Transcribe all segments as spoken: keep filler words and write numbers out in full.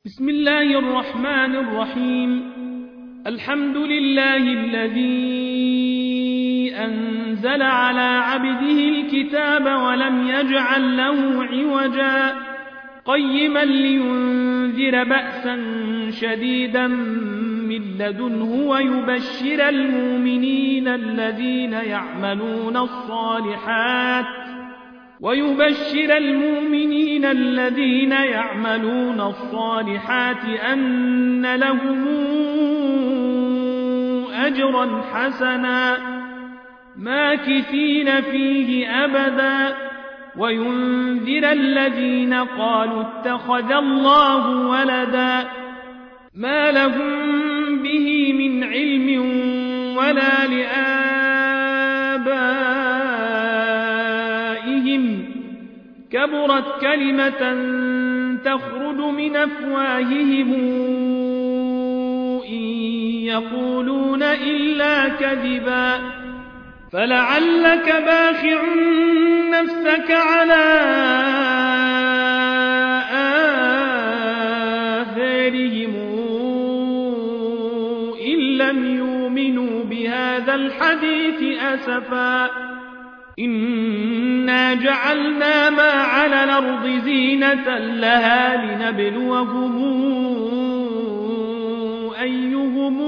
بسم الله الرحمن الرحيم. الحمد لله الذي أنزل على عبده الكتاب ولم يجعل له عوجا قيما لينذر بأسا شديدا من لدنه ويبشر المؤمنين الذين يعملون الصالحات ويبشر المؤمنين الذين يعملون الصالحات أن لهم أجرا حسنا ماكثين فيه أبدا وينذر الذين قالوا اتخذ الله ولدا ما لهم به من علم ولا لآبائهم كبرت كلمة تخرج من أفواههم إن يقولون إلا كذبا فلعلك باخع نفسك على آثارهم إن لم يؤمنوا بهذا الحديث أسفا إنا جعلنا ما على الأرض زينة لها لنبلوهم أيهم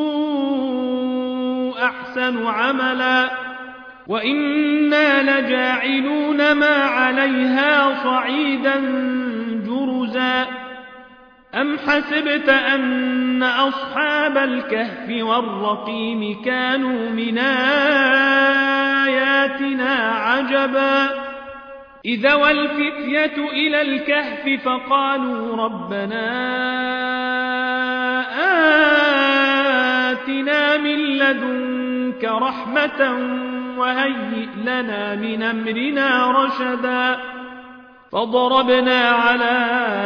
أحسن عملا وإنا لجاعلون ما عليها صعيدا جرزا أم حسبت أن أصحاب الكهف والرقيم كانوا من آياتنا عجبا إذا والفتية إلى الكهف فقالوا ربنا آتنا من لدنك رحمة وهيئ لنا من أمرنا رشدا فضربنا على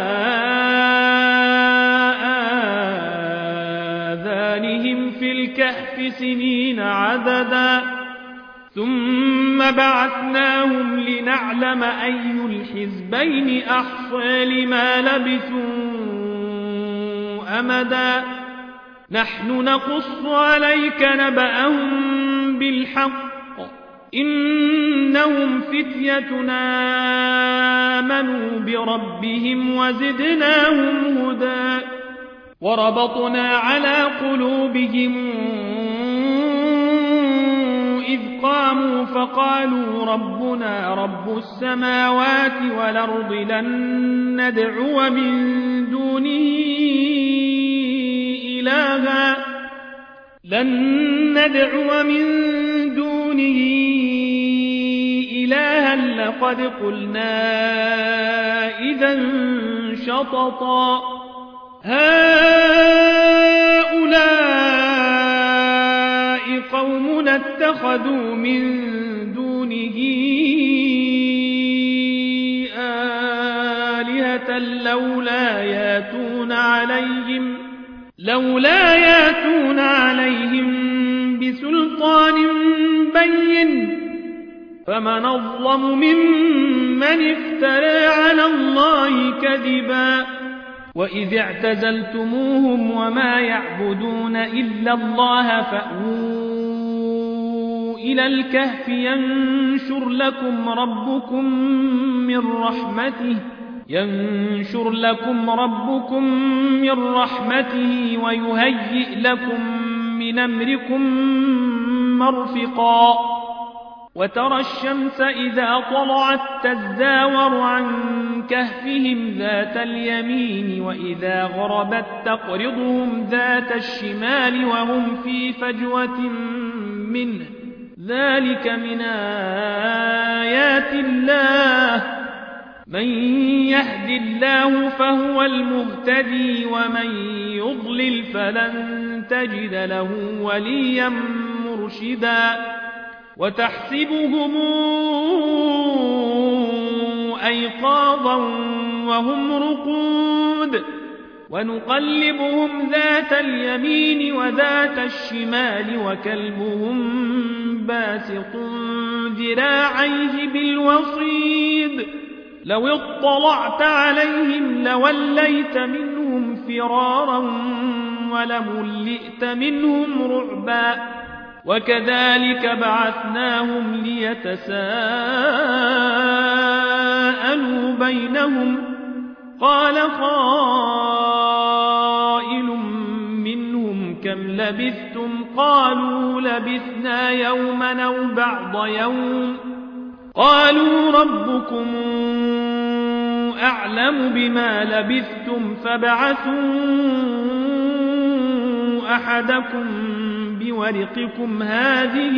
آذانهم في الكهف سنين عددا ثم بعثناهم لنعلم أي الحزبين أحصى لما لبثوا أمدا نحن نقص عليك نبأهم بالحق إنهم فتيتنا آمنوا بربهم وزدناهم هدى وربطنا على قلوبهم إذ قاموا فقالوا ربنا رب السماوات والأرض لن ندعو من دونه إلها لن ندعو من دونه إلها لقد قلنا إذا شططا هؤلاء قومنا اتخذوا من دونه آلهة لولا ياتون عليهم لولا ياتون عليهم بسلطان بين فمن أظلم ممن افترى على الله كذبا وإذ اعتزلتموهم وما يعبدون إلا الله فأووا إلى الكهف ينشر لكم ربكم من رحمته ينشر لكم ربكم من رحمته ويهيئ لكم من أمركم مرفقا وترى الشمس إذا طلعت تزاور عن كهفهم ذات اليمين وإذا غربت تقرضهم ذات الشمال وهم في فجوة منه ذلك من آيات الله من يهد الله فهو المهتدي ومن يضلل فلن تجد له وليا مرشدا وتحسبهم أيقاظا وهم رقود ونقلبهم ذات اليمين وذات الشمال وكلبهم باسط ذراعيه بالوصيد لو اطلعت عليهم لوليت منهم منهم فرارا ولملئت منهم رعبا وكذلك بعثناهم ليتساءلوا بينهم قال قائل منهم كم لبثتم قالوا لبثنا يوما أو بعض يوم قالوا ربكم أعلم بما لبثتم فابعثوا أحدكم بورقكم هذه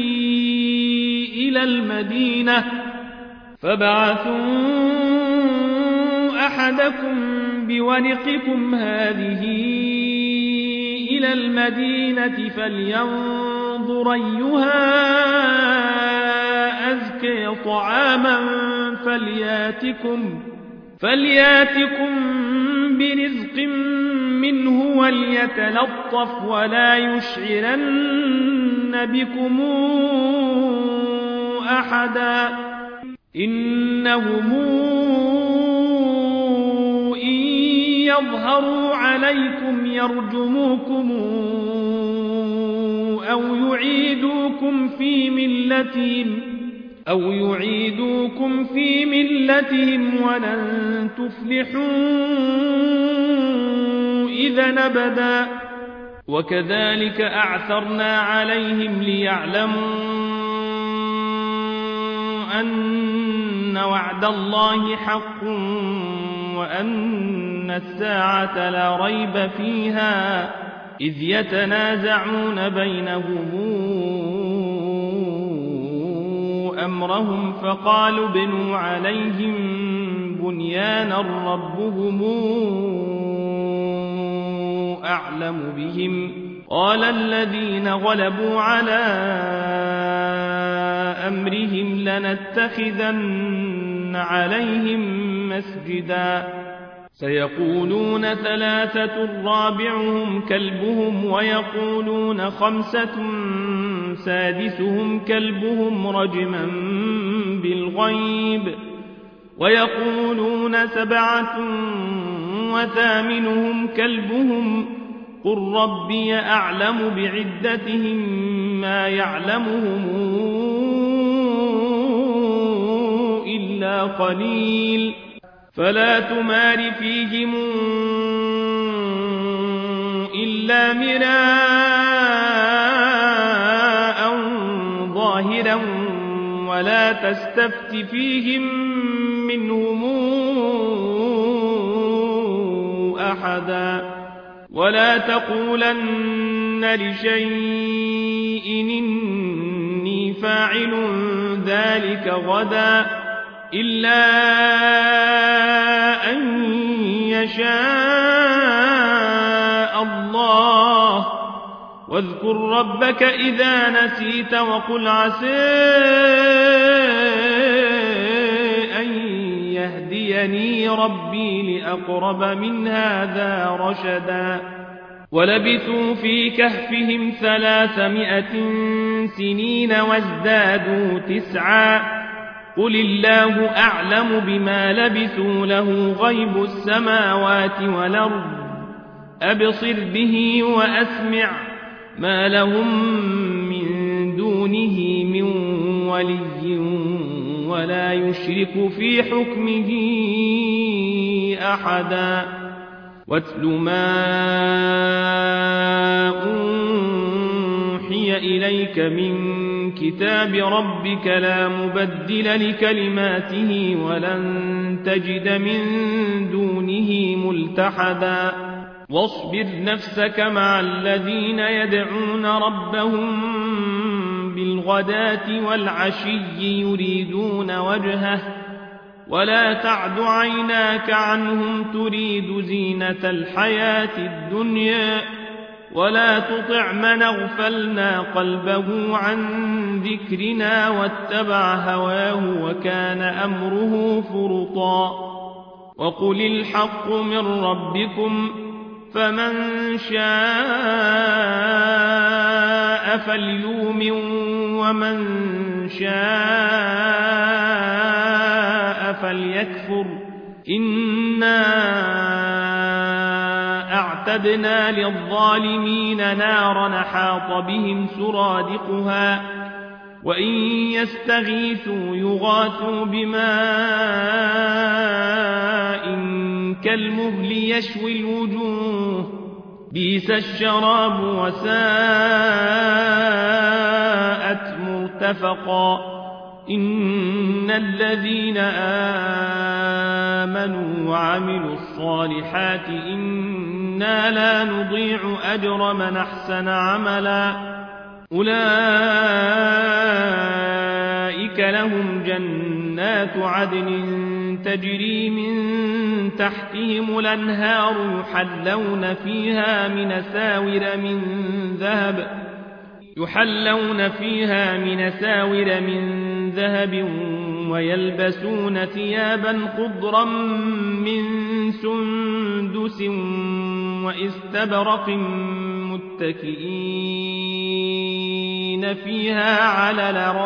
إلى المدينة فابعثوا أحدكم بورقكم هذه إلى المدينة فلينظر أيها أزكى طعاما فلياتكم فلياتكم برزق منه وليتلطف ولا يشعرن بكم أحدا إنهم إن يظهروا عليكم يرجموكم أو يعيدوكم في ملتهم أو يعيدوكم في ملتهم ولن تفلحوا إذا أبدا وكذلك أعثرنا عليهم ليعلموا أن وعد الله حق وأن الساعة لا ريب فيها إذ يتنازعون بينهم أمرهم فقالوا ابنوا عليهم بنيانا ربهم أعلم بهم قال الذين غلبوا على أمرهم لنتخذن عليهم مسجدا سيقولون ثلاثة رابعهم كلبهم ويقولون خمسة سادسهم كلبهم رجما بالغيب ويقولون سبعة وثامنهم كلبهم قل ربي أعلم بعدتهم ما يعلمهم إلا قليل فلا تمار فيهم إلا مراء ظاهرا ولا تستفت فيهم منهم أحدا ولا تقولن لشيء إني فاعل ذلك غدا إلا أن يشاء الله واذكر ربك إذا نسيت وقل عسى أن يهديني ربي لأقرب من هذا رشدا ولبثوا في كهفهم ثلاثمائة سنين وازدادوا تسعا قل الله أعلم بما لبثوا له غيب السماوات والأرض أبصر به وأسمع ما لهم من دونه من ولي ولا يشرك في حكمه أحدا واتل ما أوحي إليك من كتاب ربك لا مبدل لكلماته ولن تجد من دونه ملتحدا واصبر نفسك مع الذين يدعون ربهم بالغداة والعشي يريدون وجهه ولا تعد عيناك عنهم تريد زينة الحياة الدنيا ولا تطع من اغفلنا قلبه عن ذكرنا واتبع هواه وكان أمره فرطا وقل الحق من ربكم فمن شاء فليؤمن ومن شاء فليكفر إنا وأعتدنا للظالمين نارا أحاط بهم سرادقها وإن يستغيثوا يغاثوا بماء كالمهل يشوي الوجوه بئس الشراب وساءت مرتفقا إن الذين آمنوا وعملوا الصالحات إنا لا نضيع أجر من أحسن عملا أولئك لهم جنات عدن تجري من تحتهم الأنهار يحلون فيها من ساور من ذهب يحلون فيها من ساور من ذهب ويلبسون ثيابا خضرا من سندس واستبرق متكئين فيها على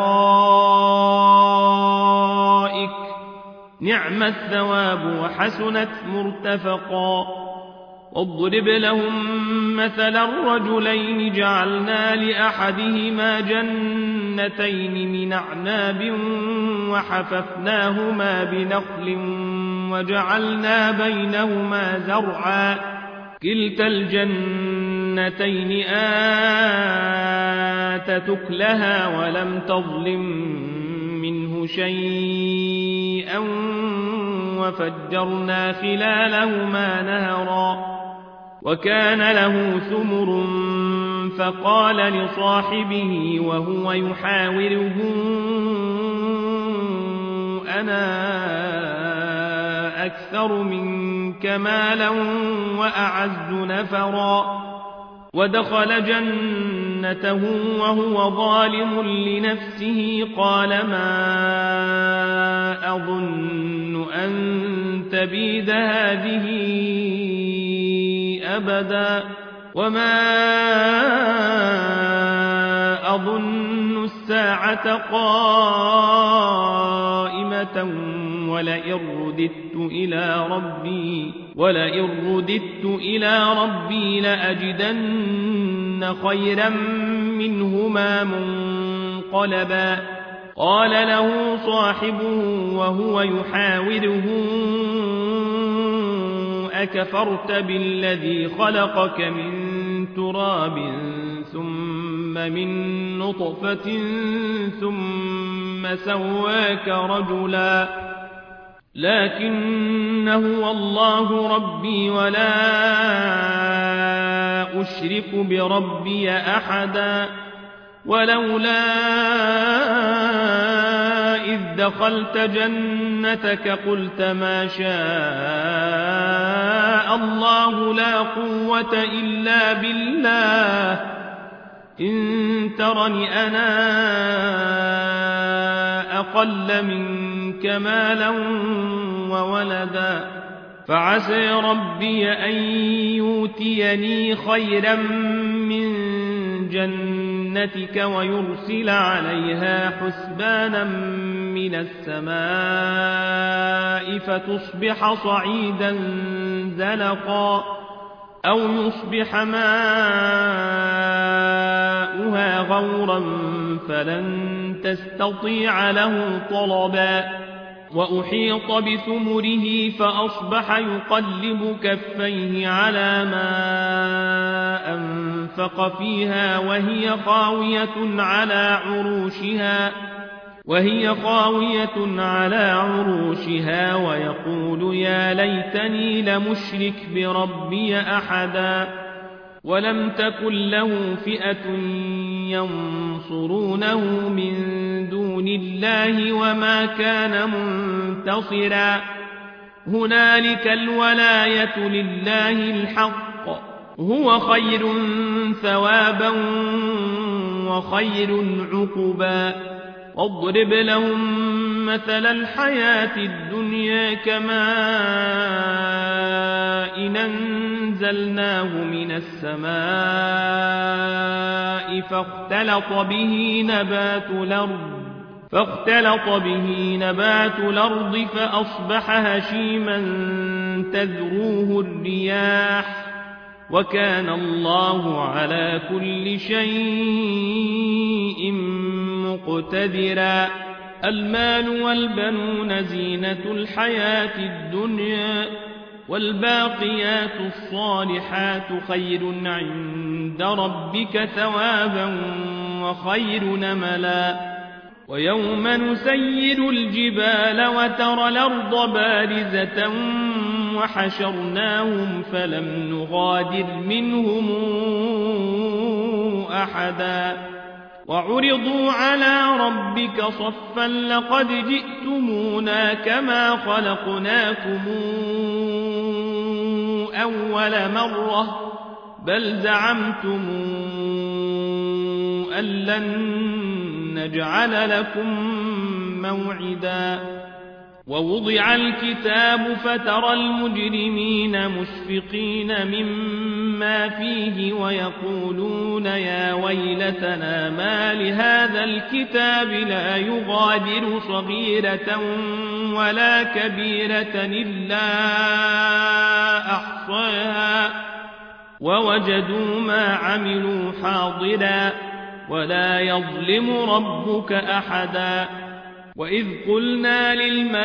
الارائك نعم الثواب وحسنت مرتفقا واضرب لهم مثلا الرجلين جعلنا لأحدهما جنتين من أعناب وحففناهما بنخل وجعلنا بينهما زرعا كلتا الجنتين آتت أكلها ولم تظلم منه شيئا وفجرنا خلالهما نهرا وكان له ثمر فقال لصاحبه وهو يحاوره أنا أكثر منك مالا وأعز نفرا ودخل جنته وهو ظالم لنفسه قال ما أظن أن تبيد هذه أبدا وما أظن الساعة قائمة ولئن رددت إلى ربي ولئن رددت إلى ربي لأجدن خيرا منهما منقلبا قال له صاحبه وهو يحاوره أكفرت بالذي خلقك من تراب ثم من نطفة ثم سواك رجلا لكن هو الله ربي ولا أشرك بربي أحدا ولولا إذ دخلت جنتك قلت ما شاء الله لا قوة إلا بالله إن ترني أنا أقل منك مالا وولدا فعسى ربي أن يؤتيني خيرا من جنتك ويرسل عليها حسبانا من السماء فتصبح صعيدا زلقا أو يصبح ماؤها غورا فلن تستطيع له طلبا وأحيط بثمره فأصبح يقلب كفيه على ما أنفق فيها وهي خاوية على عروشها وهي خاوية على عروشها ويقول يا ليتني لمشرك بربي أحدا ولم تكن له فئة ينصرونه من دون الله وما كان منتصرا هنالك الولاية لله الحق هو خير ثوابا وخير عقبا واضرب لهم مثل الحياة الدنيا كماء أنزلناه من السماء فاختلط به نبات الأرض فاختلط به نبات الأرض فأصبح هشيما تذروه الرياح وكان الله على كل شيء مقتدرا المال والبنون زينة الحياة الدنيا والباقيات الصالحات خير عند ربك ثوابا وخير نملا ويوم نسير الجبال وترى الأرض بارزة وحشرناهم فلم نغادر منهم أحدا وعرضوا على ربك صفا لقد جئتمونا كما خلقناكم أول مرة بل زعمتم أن لن نجعل لكم موعدا ووضع الكتاب فترى المجرمين مشفقين مما فيه ويقولون يا ويلتنا ما لهذا الكتاب لا يغادر صغيرة ولا كبيرة إلا أحصاها ووجدوا ما عملوا حاضرا ولا يظلم ربك أحدا وإذ قلنا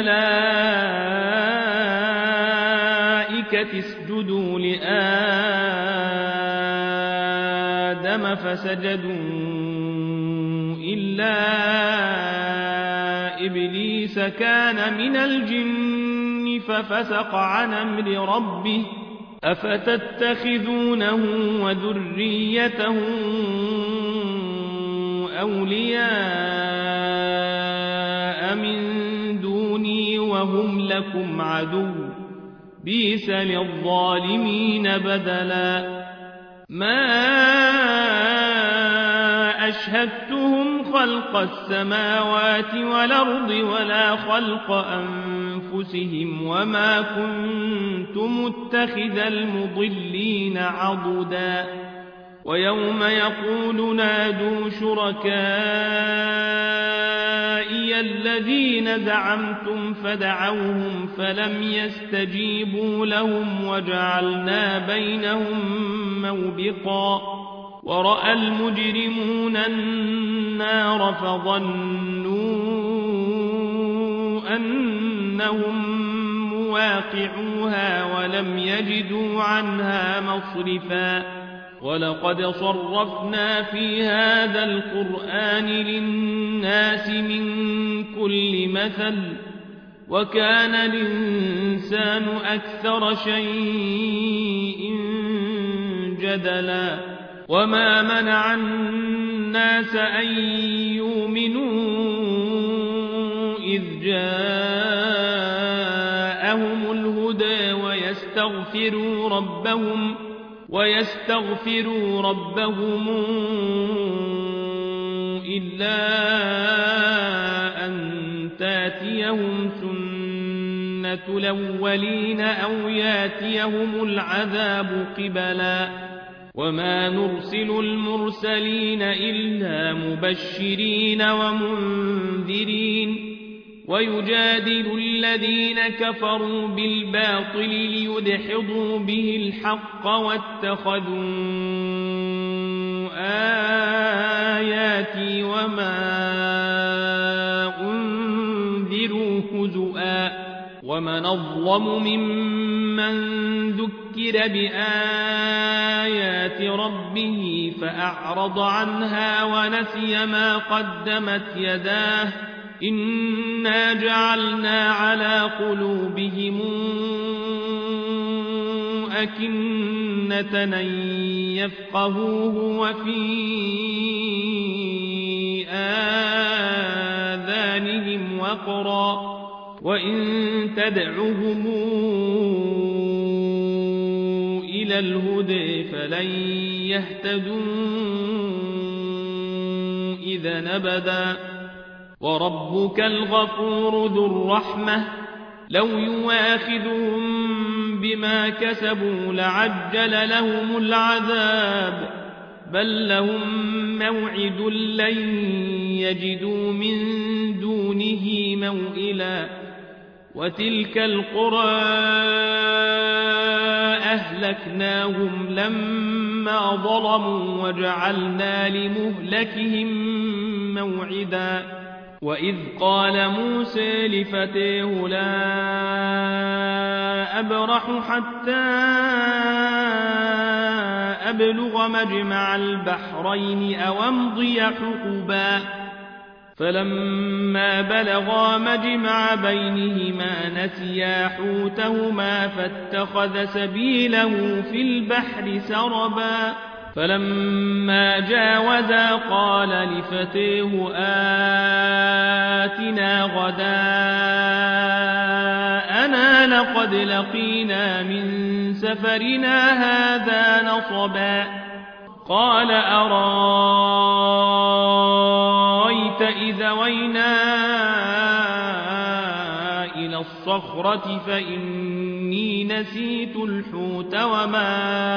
للملائكة اسجدوا لآدم فسجدوا إلا إبليس كان من الجن ففسق عن أمر ربه أفتتخذونه وذريته أولياء من دوني وهم لكم عدو بئس للظالمين بدلا ما أشهدتهم خلق السماوات والأرض ولا خلق أنفسهم وما كنت متخذ المضلين عضدا ويوم يقول نادوا شركائي الذين زعمتم فدعوهم فلم يستجيبوا لهم وجعلنا بينهم موبقا ورأى المجرمون النار فظنوا أنهم مواقعوها ولم يجدوا عنها مصرفا ولقد صرفنا في هذا القرآن للناس من كل مثل وكان الإنسان أكثر شيء جدلا وما منع الناس أن يؤمنوا إذ جاءهم الهدى ويستغفروا ربهم ويستغفروا ربهم إلا أن تاتيهم سنة الأولين أو ياتيهم العذاب قبلا وما نرسل المرسلين إلا مبشرين ومنذرين ويجادل الذين كفروا بالباطل ليدحضوا به الحق واتخذوا آياتي وما أنذروا هزؤا ومن أظلم ممن ذكر بآيات ربه فأعرض عنها ونسي ما قدمت يداه إنا جعلنا على قلوبهم أكنة أن يفقهوه وفي آذانهم وقرا وإن تدعهم إلى الهدى فلن يهتدوا إذا أبدا وربك الغفور ذو الرحمة لو يواخذهم بما كسبوا لعجل لهم العذاب بل لهم موعد لن يجدوا من دونه موئلا وتلك القرى أهلكناهم لما ظلموا وجعلنا لمهلكهم موعدا وإذ قال موسى لفتيه لا أبرح حتى أبلغ مجمع البحرين أو أمضي حقبا فلما بلغا مجمع بينهما نسيا حوتهما فاتخذ سبيله في البحر سربا فلما جاوزا قال لفتيه آتنا غداءنا لقد لقينا من سفرنا هذا نصبا قال أرأيت إذا وينا إلى الصخرة فإني نسيت الحوت وما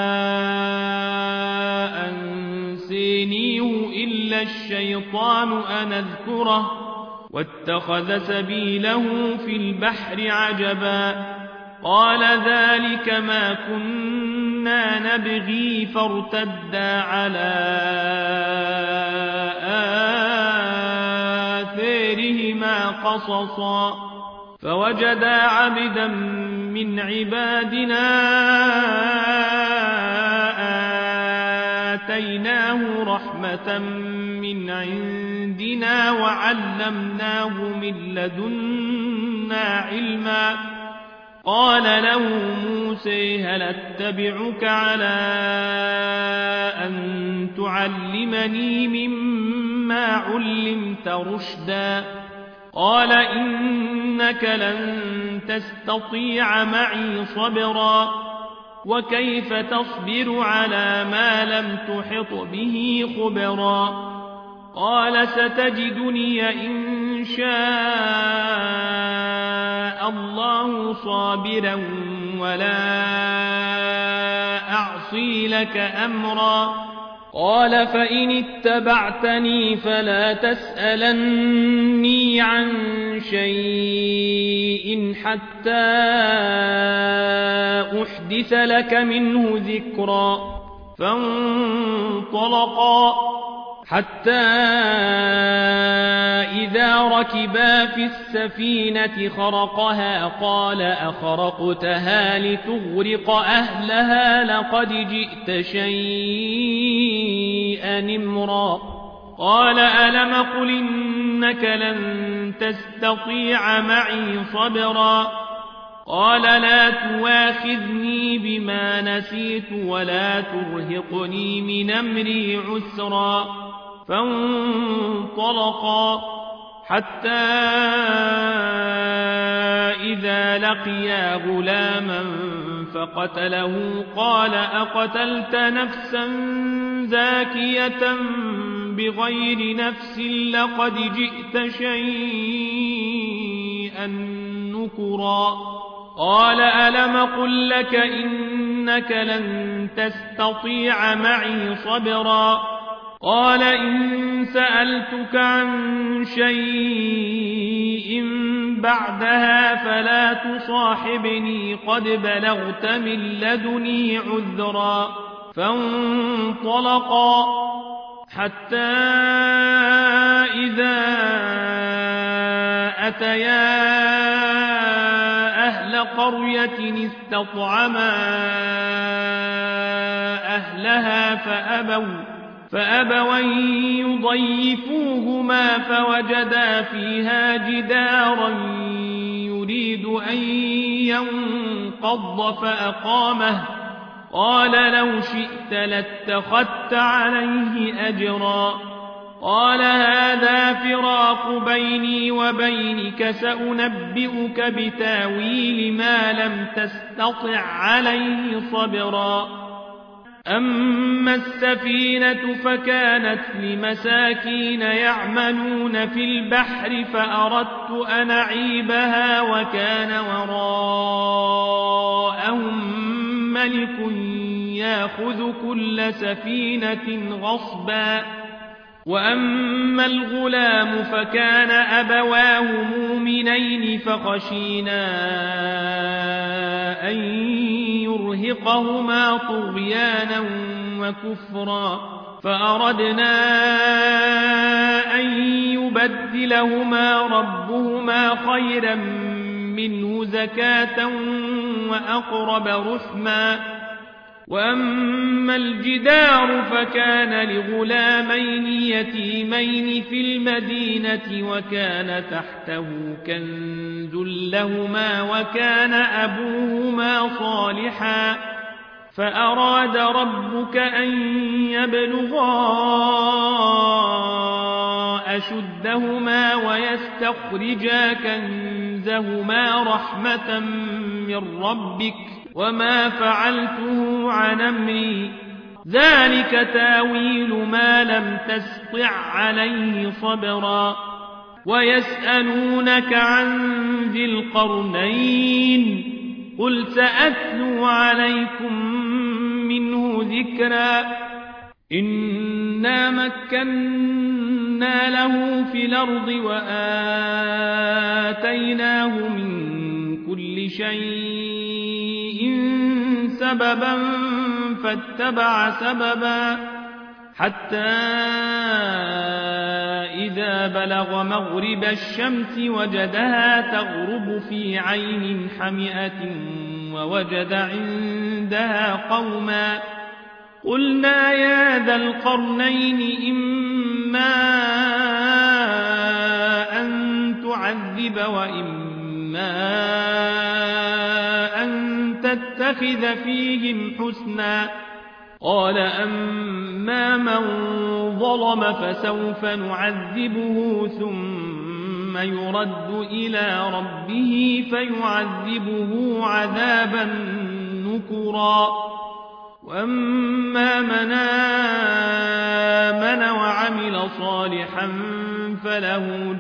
أنسينيه إلا الشيطان أن أذكره واتخذ سبيله في البحر عجبا قال ذلك ما كنا نبغي فارتدا على آثارهما قصصا فوجدا عبدا من عبادنا آتيناه رحمة من عندنا وعلمناه من لدنا علما قال له موسى هل اتبعك على أن تعلمني مما علمت رشدا قال إنك لن تستطيع معي صبرا وكيف تصبر على ما لم تحط به خبرا قال ستجدني إن شاء الله صابرا ولا أعصي لك أمرا قال فإن اتبعتني فلا تسألني عن شيء حتى أحدث لك منه ذكرا فانطلقا حتى إذا ركبا في السفينة خرقها قال أخرقتها لتغرق أهلها لقد جئت شيئا إمرا قال ألم قل إنك لن تستطيع معي صبرا قال لا تواخذني بما نسيت ولا ترهقني من أمري عسرا فانطلقا حتى إذا لقيا غلاما فقتله قال أقتلت نفسا زاكية بغير نفس لقد جئت شيئا نكرا قال ألم قل لك إنك لن تستطيع معي صبرا قال إن سألتك عن شيء بعدها فلا تصاحبني قد بلغت من لدني عذرا فانطلقا حتى إذا أتيا أهل قرية استطعما أهلها فأبوا فأبوا يضيفوهما فوجدا فيها جدارا يريد أن ينقض فأقامه قال لو شئت لاتخذت عليه أجرا قال هذا فراق بيني وبينك سأنبئك بتاويل ما لم تستطع عليه صبرا أما السفينة فكانت لمساكين يعملون في البحر فأردت أن أعيبها وكان وراءهم ملك يأخذ كل سفينة غصبا وأما الغلام فكان أبواه مؤمنين فخشينا أن ليرهقهما طغيانا وكفرا فأردنا أن يبدلهما ربهما خيرا منه زكاة وأقرب رحما وأما الجدار فكان لغلامين يتيمين في المدينة وكان تحته كنز لهما وكان أبوهما صالحا فأراد ربك أن يبلغا أشدهما ويستخرجا كنزهما رحمة من ربك وما فعلته عن أمري ذلك تاويل ما لم تستطع عليه صبرا ويسألونك عن ذي القرنين قل سأتلو عليكم منه ذكرا إنا مكنا له في الأرض وآتيناه من كل شيء سببا فاتبع سببا حتى إذا بلغ مغرب الشمس وجدها تغرب في عين حمئة ووجد عندها قوما قلنا يا ذا القرنين إما أن تعذب وإما أن تتخذ فيهم حسنا قال أما من ظلم فسوف نعذبه ثم يرد إلى ربه فيعذبه عذابا نكرا وأما من آمن وعمل صالحا فله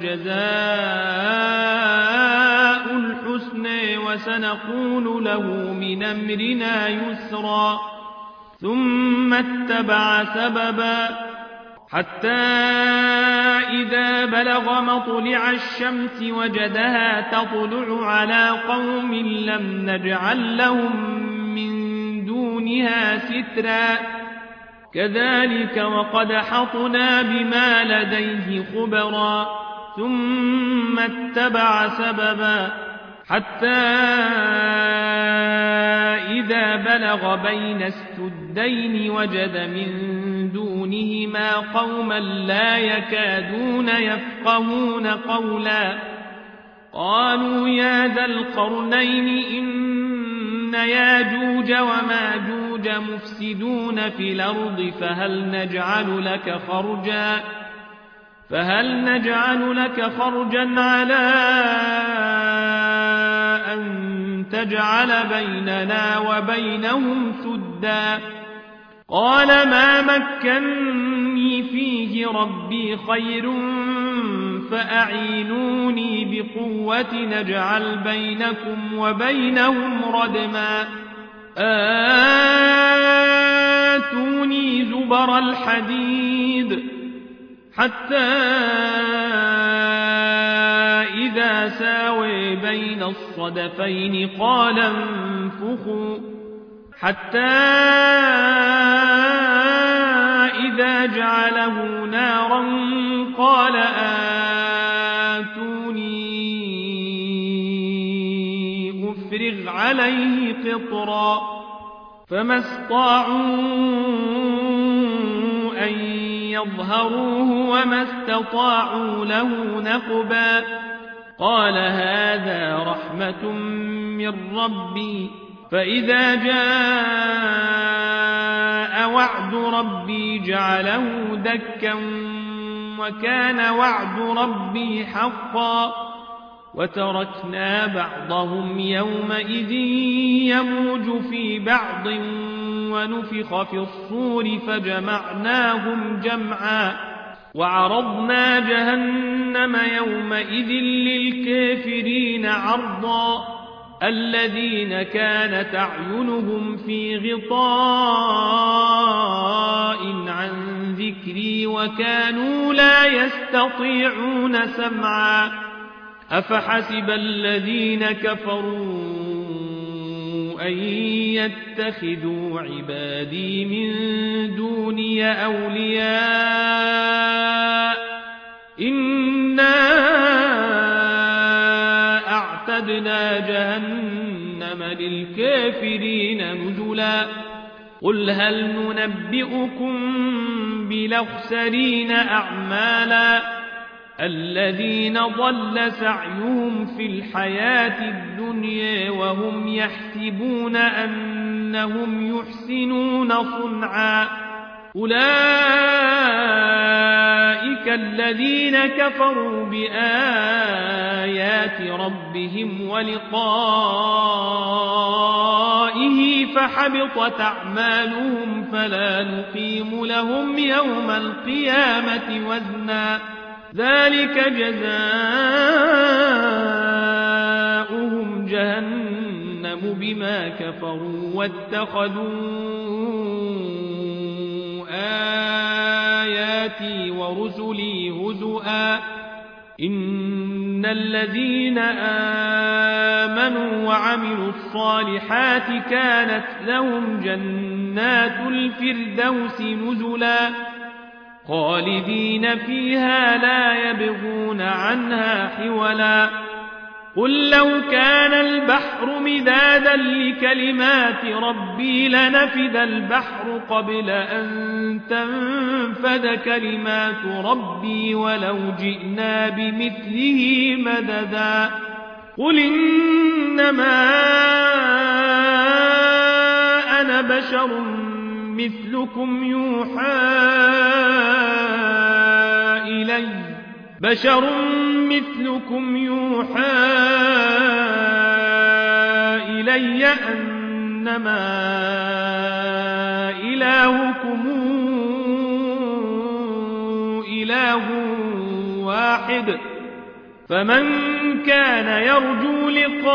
جزاء الحسن وسنقول له من أمرنا يسرا ثم اتبع سببا حتى إذا بلغ مطلع الشمس وجدها تطلع على قوم لم نجعل لهم من دونها سترا كذلك وقد حطنا بما لديه خبرا ثم اتبع سببا حتى إذا بلغ بين السدين وجد من دونهما قوما لا يكادون يفقهون قولا قالوا يا ذا القرنين إن ياجوج وماجوج مفسدون في الأرض فهل نجعل لك خرجا فهل نجعل لك خرجا على أن تجعل بيننا وبينهم سدا قال ما مكنني فيه ربي خير فأعينوني بقوة نجعل بينكم وبينهم ردما آتوني زبر الحديد حتى إذا ساوي بين الصدفين قال انفخوا حتى إذا جعله نارا قال آتوني أفرغ عليه قطرا فما استطاعوا أن يظهروه وما استطاعوا له نقبا قال هذا رحمة من ربي فإذا جاء وعد ربي جعله دكا وكان وعد ربي حقا وتركنا بعضهم يومئذ يموج في بعض ونفخ في الصور فجمعناهم جمعا وعرضنا جهنم يومئذ للكافرين عرضا الذين كانت أعينهم في غطاء عن ذكري وكانوا لا يستطيعون سمعا أفحسب الذين كفروا أن يتخذوا عبادي من دوني أولياء إنا أعتدنا جهنم للكافرين نزلا قل هل ننبئكم بالأخسرين أعمالا الذين ضل سعيهم في الحياة الدنيا وهم يحسبون أنهم يحسنون صنعا أولئك الذين كفروا بآيات ربهم ولقائه فحبطت أعمالهم فلا نقيم لهم يوم القيامة وزنا ذلك جزاؤهم جهنم بما كفروا واتخذوا آياتي ورسلي هزؤا إن الذين آمنوا وعملوا الصالحات كانت لهم جنات الفردوس نزلا خالدين فيها لا يبغون عنها حولا قل لو كان البحر مدادا لكلمات ربي لنفد البحر قبل أن تنفد كلمات ربي ولو جئنا بمثله مددا قل إنما أنا بشر مثلكم يوحى إلي بشر مثلكم يوحى إلي أنما إلهكم إله واحد فمن كان يرجو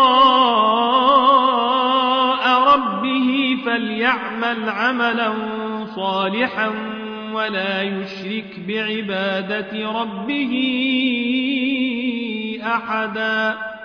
لقاء ربه فليعمل عملا صالحا ولا يشرك بعبادة ربه أحدا.